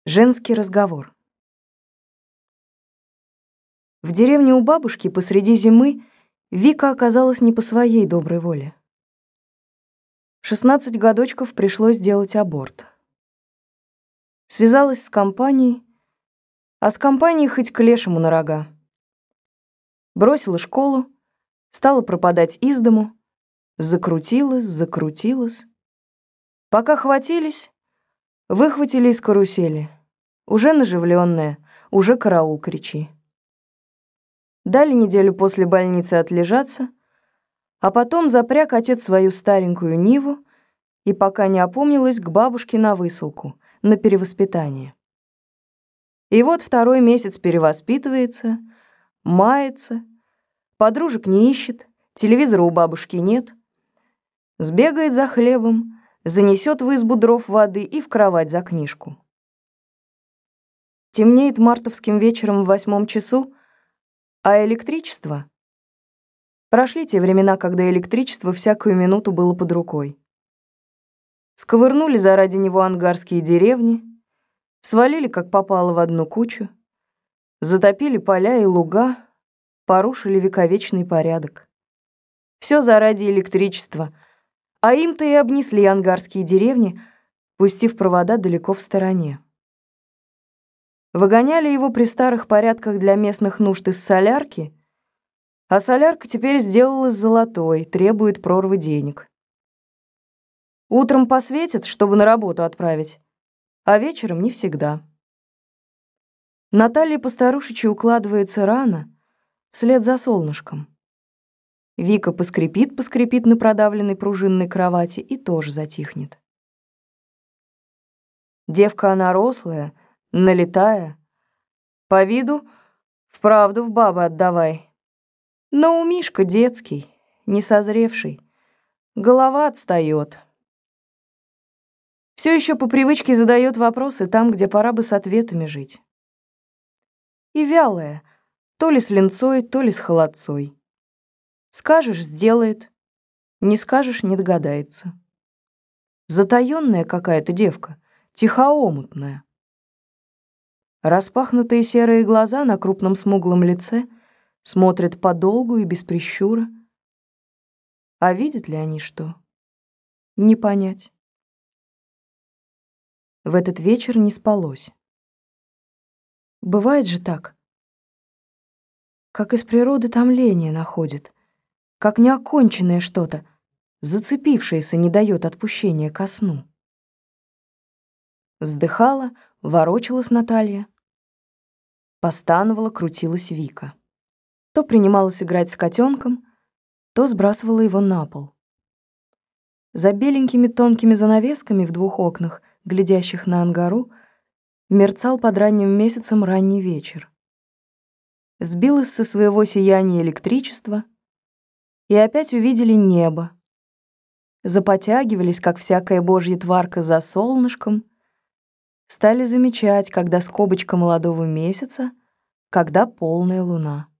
Женский разговор. В деревне у бабушки посреди зимы Вика оказалась не по своей доброй воле. В 16 годочков пришлось делать аборт. Связалась с компанией, а с компанией хоть к лешему на рога. Бросила школу, стала пропадать из дому, закрутилась. Пока хватились, выхватили из карусели. Уже наживленная, уже караул кричи. Дали неделю после больницы отлежаться, а потом запряг отец свою старенькую Ниву и, пока не опомнилась, к бабушке на высылку, на перевоспитание. И вот второй месяц перевоспитывается, мается, подружек не ищет, телевизора у бабушки нет, сбегает за хлебом, занесет в избу дров воды и в кровать за книжку. Темнеет мартовским вечером в 8 часу, а электричество? Прошли те времена, когда электричество всякую минуту было под рукой. Сковырнули заради него ангарские деревни, свалили, как попало, в одну кучу, затопили поля и луга, порушили вековечный порядок. Все заради электричества, а им-то и обнесли ангарские деревни, пустив провода далеко в стороне. Выгоняли его при старых порядках для местных нужд из солярки, а солярка теперь сделалась золотой, требует прорвы денег. Утром посветят, чтобы на работу отправить, а вечером не всегда. Наталья по-старушечьи укладывается рано, вслед за солнышком. Вика поскрипит на продавленной пружинной кровати и тоже затихнет. Девка она рослая, налитая, по виду вправду в бабы отдавай. Но умишка детский, несозревший, голова отстаёт. Все еще по привычке задает вопросы там, где пора бы с ответами жить. И вялая, то ли с линцой, то ли с холодцой. Скажешь — сделает, не скажешь — не догадается. Затаённая какая-то девка, тихоомутная. Распахнутые серые глаза на крупном смуглом лице смотрят подолгу и без прищура. А видят ли они что? Не понять. В этот вечер не спалось. Бывает же так. Как из природы томление находит, как неоконченное что-то, зацепившееся, не дает отпущения ко сну. Вздыхала, ворочалась Наталья. Постановала, крутилась Вика. То принималась играть с котенком, то сбрасывала его на пол. За беленькими тонкими занавесками в 2 окнах, глядящих на ангару, мерцал под ранним месяцем ранний вечер. Сбилось со своего сияния электричество, и опять увидели небо. Запотягивались, как всякая божья тварка, за солнышком, стали замечать, когда скобочка молодого месяца, когда полная луна.